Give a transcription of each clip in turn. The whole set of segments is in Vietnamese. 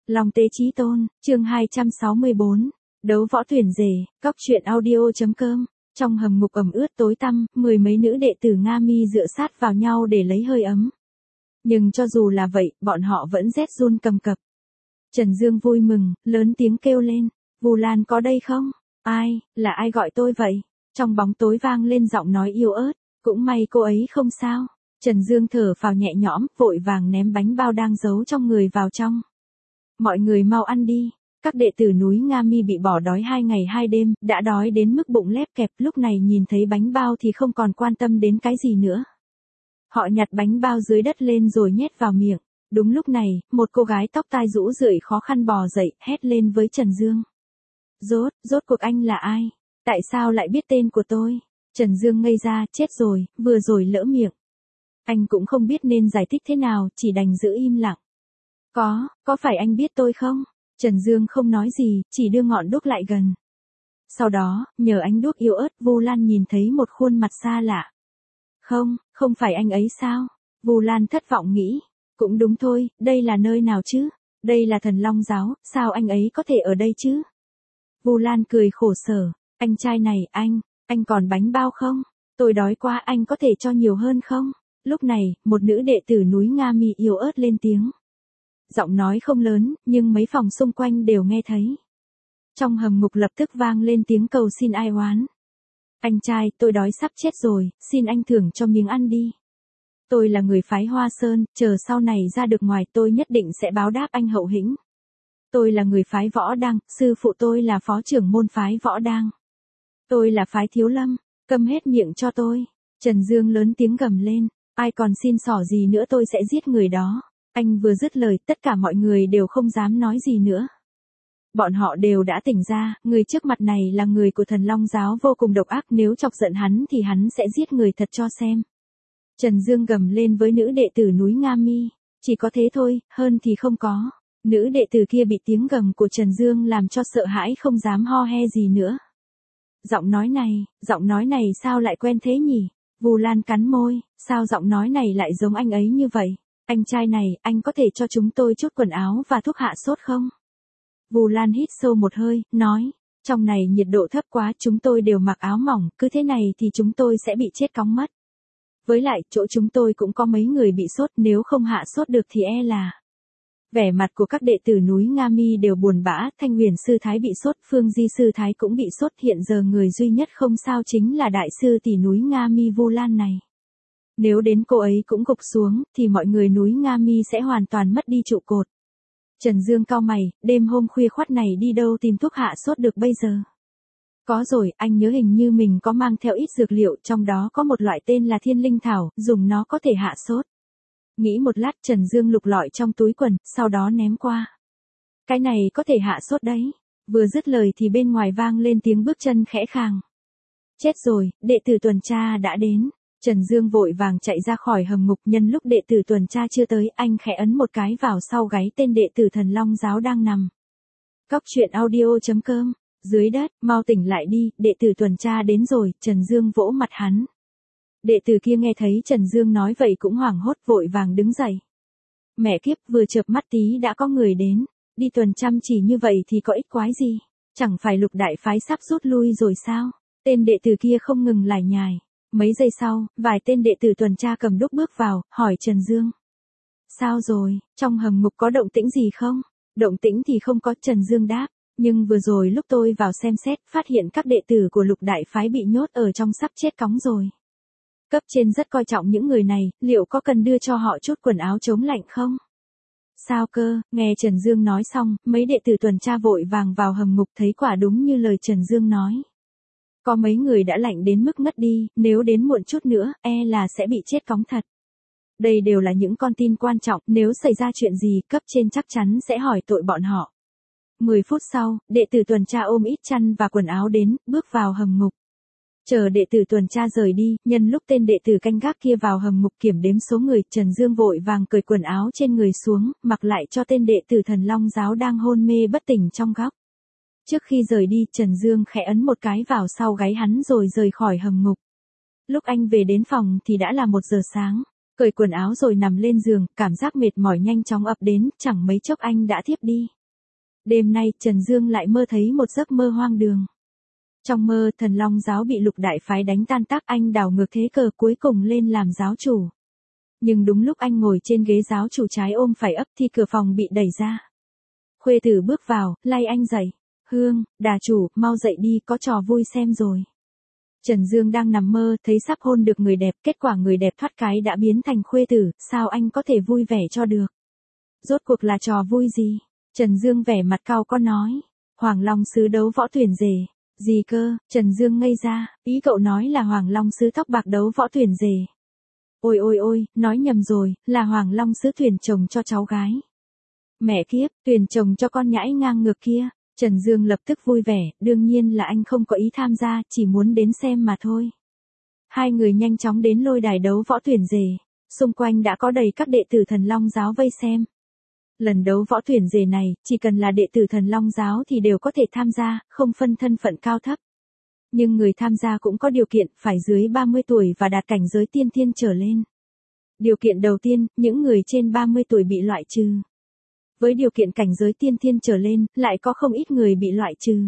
Long Tế Chí Tôn, chương 264, đấu võ tuyển rể, cóc truyện audio.com. Trong hầm ngục ẩm ướt tối tăm, mười mấy nữ đệ tử Nga Mi dựa sát vào nhau để lấy hơi ấm. Nhưng cho dù là vậy, bọn họ vẫn rét run cầm cập. Trần Dương vui mừng, lớn tiếng kêu lên, Vu Lan có đây không? Ai, là ai gọi tôi vậy? Trong bóng tối vang lên giọng nói yếu ớt, cũng may cô ấy không sao. Trần Dương thở phào nhẹ nhõm, vội vàng ném bánh bao đang giấu trong người vào trong. Mọi người mau ăn đi. Các đệ tử núi Nga Mi bị bỏ đói 2 ngày 2 đêm, đã đói đến mức bụng lép kẹp, lúc này nhìn thấy bánh bao thì không còn quan tâm đến cái gì nữa. Họ nhặt bánh bao dưới đất lên rồi nhét vào miệng. Đúng lúc này, một cô gái tóc tai rũ rượi khó khăn bò dậy, hét lên với Trần Dương. Rốt cuộc anh là ai? Tại sao lại biết tên của tôi? Trần Dương ngây ra, chết rồi, vừa rồi lỡ miệng. Anh cũng không biết nên giải thích thế nào, chỉ đành giữ im lặng. Có phải anh biết tôi không? Trần Dương không nói gì, chỉ đưa ngọn đuốc lại gần. Sau đó, nhờ ánh đuốc yếu ớt, Vu Lan nhìn thấy một khuôn mặt xa lạ. Không phải anh ấy sao? Vu Lan thất vọng nghĩ. Cũng đúng thôi, đây là nơi nào chứ? Đây là Thần Long Giáo, sao anh ấy có thể ở đây chứ? Vu Lan cười khổ sở. Anh trai này, anh còn bánh bao không? Tôi đói quá, anh có thể cho nhiều hơn không? Lúc này, một nữ đệ tử núi Nga Mi yếu ớt lên tiếng. Giọng nói không lớn, nhưng mấy phòng xung quanh đều nghe thấy. Trong hầm ngục lập tức vang lên tiếng cầu xin ai oán. Anh trai, tôi đói sắp chết rồi, xin anh thưởng cho miếng ăn đi. Tôi là người phái Hoa Sơn, chờ sau này ra được ngoài tôi nhất định sẽ báo đáp anh hậu hĩnh. Tôi là người phái Võ Đăng, sư phụ tôi là phó trưởng môn phái Võ Đăng. Tôi là phái Thiếu Lâm, câm hết miệng cho tôi. Trần Dương lớn tiếng gầm lên, ai còn xin xỏ gì nữa tôi sẽ giết người đó. Anh vừa dứt lời, tất cả mọi người đều không dám nói gì nữa. Bọn họ đều đã tỉnh ra, người trước mặt này là người của Thần Long Giáo vô cùng độc ác, nếu chọc giận hắn thì hắn sẽ giết người thật cho xem. Trần Dương gầm lên với nữ đệ tử núi Nga Mi, chỉ có thế thôi, hơn thì không có. Nữ đệ tử kia bị tiếng gầm của Trần Dương làm cho sợ hãi không dám ho he gì nữa. Giọng nói này sao lại quen thế nhỉ? Vu Lan cắn môi, sao giọng nói này lại giống anh ấy như vậy? Anh trai này, anh có thể cho chúng tôi chút quần áo và thuốc hạ sốt không? Vu Lan hít sâu một hơi, nói, trong này nhiệt độ thấp quá, chúng tôi đều mặc áo mỏng, cứ thế này thì chúng tôi sẽ bị chết cóng mất. Với lại, chỗ chúng tôi cũng có mấy người bị sốt, nếu không hạ sốt được thì e là... Vẻ mặt của các đệ tử núi Nga Mi đều buồn bã, Thanh Huyền Sư Thái bị sốt, Phương Di Sư Thái cũng bị sốt, hiện giờ người duy nhất không sao chính là đại sư tỷ núi Nga Mi Vu Lan này. Nếu đến cô ấy cũng gục xuống, thì mọi người núi Nga Mi sẽ hoàn toàn mất đi trụ cột. Trần Dương cau mày, đêm hôm khuya khoắt này đi đâu tìm thuốc hạ sốt được bây giờ? Có rồi, anh nhớ hình như mình có mang theo ít dược liệu, trong đó có một loại tên là Thiên Linh Thảo, dùng nó có thể hạ sốt. Nghĩ một lát, Trần Dương lục lọi trong túi quần, sau đó ném qua. Cái này có thể hạ sốt đấy. Vừa dứt lời thì bên ngoài vang lên tiếng bước chân khẽ khàng. Chết rồi, đệ tử tuần tra đã đến. Trần Dương vội vàng chạy ra khỏi hầm ngục, nhân lúc đệ tử tuần tra chưa tới, anh khẽ ấn một cái vào sau gáy tên đệ tử Thần Long Giáo đang nằm. Cóc truyện audio.com, dưới đất, mau tỉnh lại đi, đệ tử tuần tra đến rồi, Trần Dương vỗ mặt hắn. Đệ tử kia nghe thấy Trần Dương nói vậy cũng hoảng hốt, vội vàng đứng dậy. Mẹ kiếp, vừa chợp mắt tí đã có người đến, đi tuần chăm chỉ như vậy thì có ích quái gì, chẳng phải Lục đại phái sắp rút lui rồi sao? Tên đệ tử kia không ngừng lải nhải. Mấy giây sau, vài tên đệ tử tuần tra cầm đuốc bước vào, hỏi Trần Dương. Sao rồi, trong hầm ngục có động tĩnh gì không? Động tĩnh thì không có, Trần Dương đáp. Nhưng vừa rồi lúc tôi vào xem xét, phát hiện các đệ tử của Lục đại phái bị nhốt ở trong sắp chết cóng rồi. Cấp trên rất coi trọng những người này, liệu có cần đưa cho họ chút quần áo chống lạnh không? Sao cơ? Nghe Trần Dương nói xong, mấy đệ tử tuần tra vội vàng vào hầm ngục, thấy quả đúng như lời Trần Dương nói. Có mấy người đã lạnh đến mức ngất đi, nếu đến muộn chút nữa, e là sẽ bị chết cóng thật. Đây đều là những con tin quan trọng, nếu xảy ra chuyện gì, cấp trên chắc chắn sẽ hỏi tội bọn họ. 10 phút sau, đệ tử tuần tra ôm ít chăn và quần áo đến, bước vào hầm ngục. Chờ đệ tử tuần tra rời đi, nhân lúc tên đệ tử canh gác kia vào hầm ngục kiểm đếm số người, Trần Dương vội vàng cởi quần áo trên người xuống, mặc lại cho tên đệ tử Thần Long Giáo đang hôn mê bất tỉnh trong góc. Trước khi rời đi, Trần Dương khẽ ấn một cái vào sau gáy hắn rồi rời khỏi hầm ngục. Lúc anh về đến phòng thì đã là 1 giờ sáng, cởi quần áo rồi nằm lên giường, cảm giác mệt mỏi nhanh chóng ập đến, chẳng mấy chốc anh đã thiếp đi. Đêm nay Trần Dương lại mơ thấy một giấc mơ hoang đường. Trong mơ Thần Long giáo bị Lục đại phái đánh tan tác, anh đảo ngược thế cờ cuối cùng lên làm giáo chủ. Nhưng đúng lúc anh ngồi trên ghế giáo chủ trái ôm phải ấp thì cửa phòng bị đẩy ra. Khuê tử bước vào, lay anh dậy. Hương, đà chủ, mau dậy đi, có trò vui xem rồi. Trần Dương đang nằm mơ, thấy sắp hôn được người đẹp, kết quả người đẹp thoát cái đã biến thành Khuê tử, sao anh có thể vui vẻ cho được? Rốt cuộc là trò vui gì? Trần Dương vẻ mặt cau có nói. Hoàng Long sứ đấu võ tuyển rể. Gì cơ? Trần Dương ngây ra, ý cậu nói là Hoàng Long sứ tóc bạc đấu võ tuyển rể. Ôi ôi ôi, nói nhầm rồi, là Hoàng Long sứ tuyển chồng cho cháu gái. Mẹ kiếp, tuyển chồng cho con nhãi ngang ngược kia. Trần Dương lập tức vui vẻ, đương nhiên là anh không có ý tham gia, chỉ muốn đến xem mà thôi. Hai người nhanh chóng đến lôi đài đấu võ tuyển rể, xung quanh đã có đầy các đệ tử Thần Long giáo vây xem. Lần đấu võ tuyển rể này, chỉ cần là đệ tử Thần Long giáo thì đều có thể tham gia, không phân thân phận cao thấp. Nhưng người tham gia cũng có điều kiện, phải dưới 30 tuổi và đạt cảnh giới tiên thiên trở lên. Điều kiện đầu tiên, những người trên 30 tuổi bị loại trừ. Với điều kiện cảnh giới tiên thiên trở lên, lại có không ít người bị loại trừ.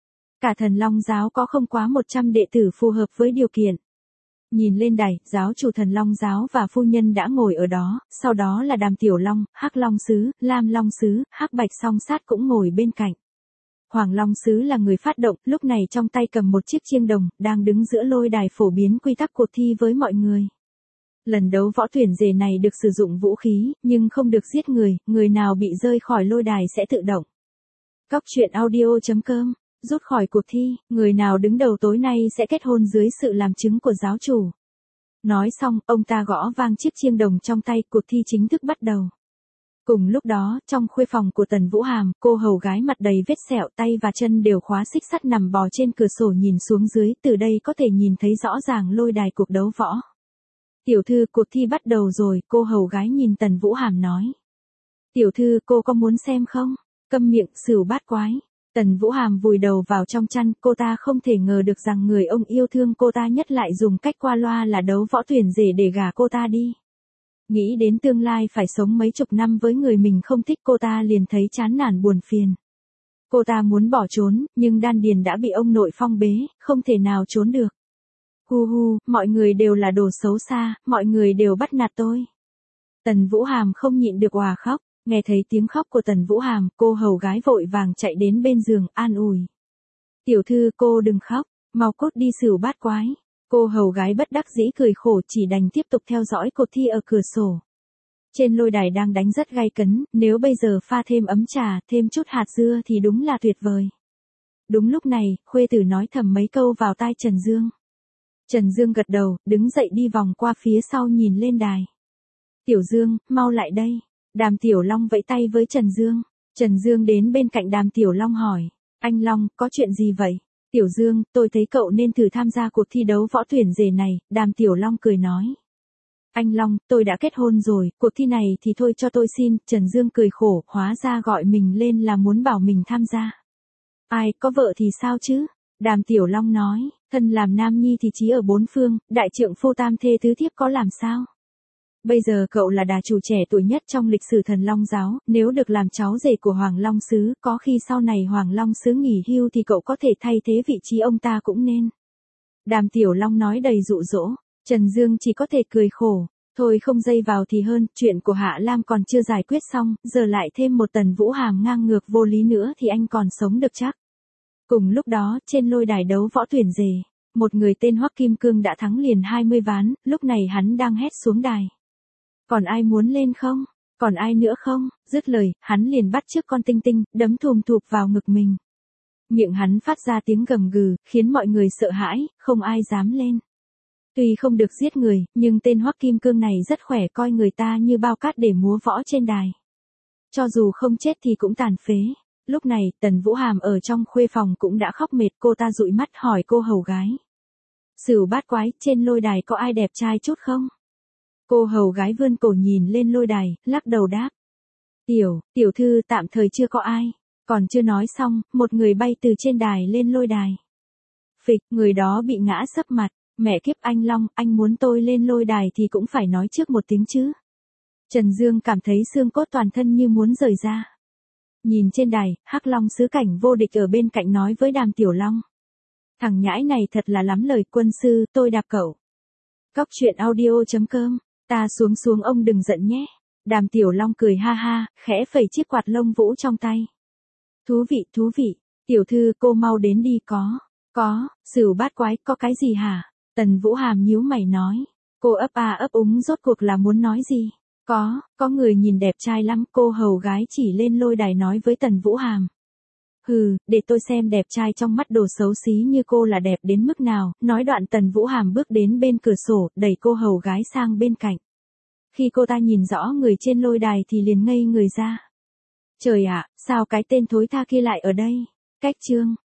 Cả Thần Long giáo có không quá 100 đệ tử phù hợp với điều kiện. Nhìn lên đài, giáo chủ Thần Long giáo và phu nhân đã ngồi ở đó, sau đó là Đàm Tiểu Long, Hắc Long sứ, Lam Long sứ, Hắc Bạch Song Sát cũng ngồi bên cạnh. Hoàng Long sứ là người phát động, lúc này trong tay cầm một chiếc chiêng đồng, đang đứng giữa lôi đài phổ biến quy tắc cuộc thi với mọi người. Lần đấu võ tuyển rể này được sử dụng vũ khí, nhưng không được giết người, người nào bị rơi khỏi lôi đài sẽ tự động. Cóc truyện audio.com, rút khỏi cuộc thi, người nào đứng đầu tối nay sẽ kết hôn dưới sự làm chứng của giáo chủ. Nói xong, ông ta gõ vang chiếc chiêng đồng trong tay, cuộc thi chính thức bắt đầu. Cùng lúc đó, trong khuê phòng của Tần Vũ Hàm, cô hầu gái mặt đầy vết sẹo, tay và chân đều khóa xích sắt nằm bò trên cửa sổ nhìn xuống dưới, từ đây có thể nhìn thấy rõ ràng lôi đài cuộc đấu võ. Tiểu thư, cuộc thi bắt đầu rồi, cô hầu gái nhìn Tần Vũ Hàm nói. Tiểu thư, cô có muốn xem không? Câm miệng, sửu bát quái. Tần Vũ Hàm vùi đầu vào trong chăn, cô ta không thể ngờ được rằng người ông yêu thương cô ta nhất lại dùng cách qua loa là đấu võ tuyển rể để gả cô ta đi. Nghĩ đến tương lai phải sống mấy chục năm với người mình không thích, cô ta liền thấy chán nản buồn phiền. Cô ta muốn bỏ trốn, nhưng đan điền đã bị ông nội phong bế, không thể nào trốn được. Hu hu, mọi người đều là đồ xấu xa, mọi người đều bắt nạt tôi. Tần Vũ Hàm không nhịn được òa khóc, nghe thấy tiếng khóc của Tần Vũ Hàm, cô hầu gái vội vàng chạy đến bên giường, an ủi. Tiểu thư, cô đừng khóc, mau cốt đi sửu bát quái. Cô hầu gái bất đắc dĩ cười khổ, chỉ đành tiếp tục theo dõi cuộc thi ở cửa sổ. Trên lôi đài đang đánh rất gay cấn, nếu bây giờ pha thêm ấm trà, thêm chút hạt dưa thì đúng là tuyệt vời. Đúng lúc này, Khuê tử nói thầm mấy câu vào tai Trần Dương. Trần Dương gật đầu, đứng dậy đi vòng qua phía sau nhìn lên đài. Tiểu Dương, mau lại đây. Đàm Tiểu Long vẫy tay với Trần Dương. Trần Dương đến bên cạnh Đàm Tiểu Long hỏi. Anh Long, có chuyện gì vậy? Tiểu Dương, tôi thấy cậu nên thử tham gia cuộc thi đấu võ tuyển rể này, Đàm Tiểu Long cười nói. Anh Long, tôi đã kết hôn rồi, cuộc thi này thì thôi cho tôi xin, Trần Dương cười khổ, hóa ra gọi mình lên là muốn bảo mình tham gia. Ai, có vợ thì sao chứ? Đàm Tiểu Long nói, thân làm nam nhi thì chí ở bốn phương, đại trượng phu tam thê tứ thiếp có làm sao? Bây giờ cậu là đà chủ trẻ tuổi nhất trong lịch sử Thần Long giáo, nếu được làm cháu rể của Hoàng Long sứ, có khi sau này Hoàng Long sứ nghỉ hưu thì cậu có thể thay thế vị trí ông ta cũng nên. Đàm Tiểu Long nói đầy dụ dỗ, Trần Dương chỉ có thể cười khổ, thôi không dây vào thì hơn, chuyện của Hạ Lam còn chưa giải quyết xong, giờ lại thêm một Tần Vũ Hàm ngang ngược vô lý nữa thì anh còn sống được chắc. Cùng lúc đó, trên lôi đài đấu võ tuyển rể, một người tên Hoắc Kim Cương đã thắng liền 20 ván, lúc này hắn đang hét xuống đài. Còn ai muốn lên không? Còn ai nữa không? Dứt lời, hắn liền bắt chước con tinh tinh, đấm thùm thụp vào ngực mình. Miệng hắn phát ra tiếng gầm gừ, khiến mọi người sợ hãi, không ai dám lên. Tuy không được giết người, nhưng tên Hoắc Kim Cương này rất khỏe, coi người ta như bao cát để múa võ trên đài. Cho dù không chết thì cũng tàn phế. Lúc này, Tần Vũ Hàm ở trong khuê phòng cũng đã khóc mệt, cô ta dụi mắt hỏi cô hầu gái. Sửu bát quái, trên lôi đài có ai đẹp trai chút không? Cô hầu gái vươn cổ nhìn lên lôi đài, lắc đầu đáp. Tiểu thư tạm thời chưa có ai. Còn chưa nói xong, một người bay từ trên đài lên lôi đài. Phịch, người đó bị ngã sấp mặt. Mẹ kiếp, anh Long, anh muốn tôi lên lôi đài thì cũng phải nói trước một tiếng chứ. Trần Dương cảm thấy xương cốt toàn thân như muốn rời ra. Nhìn trên đài, Hắc Long sứ cảnh vô địch ở bên cạnh nói với Đàm Tiểu Long. Thằng nhãi này thật là lắm lời, quân sư, tôi đạp cậu. Cóc truyện audio.com, ta xuống ông đừng giận nhé. Đàm Tiểu Long cười ha ha, khẽ phẩy chiếc quạt lông vũ trong tay. Thú vị, tiểu thư cô mau đến đi có, Sửu bát quái, có cái gì hả? Tần Vũ Hàm nhíu mày nói. Cô ấp ấp úng rốt cuộc là muốn nói gì? Có người nhìn đẹp trai lắm, cô hầu gái chỉ lên lôi đài nói với Tần Vũ Hàm. Hừ, để tôi xem đẹp trai trong mắt đồ xấu xí như cô là đẹp đến mức nào, nói đoạn Tần Vũ Hàm bước đến bên cửa sổ, đẩy cô hầu gái sang bên cạnh. Khi cô ta nhìn rõ người trên lôi đài thì liền ngây người ra. Trời ạ, sao cái tên thối tha kia lại ở đây? Cách chương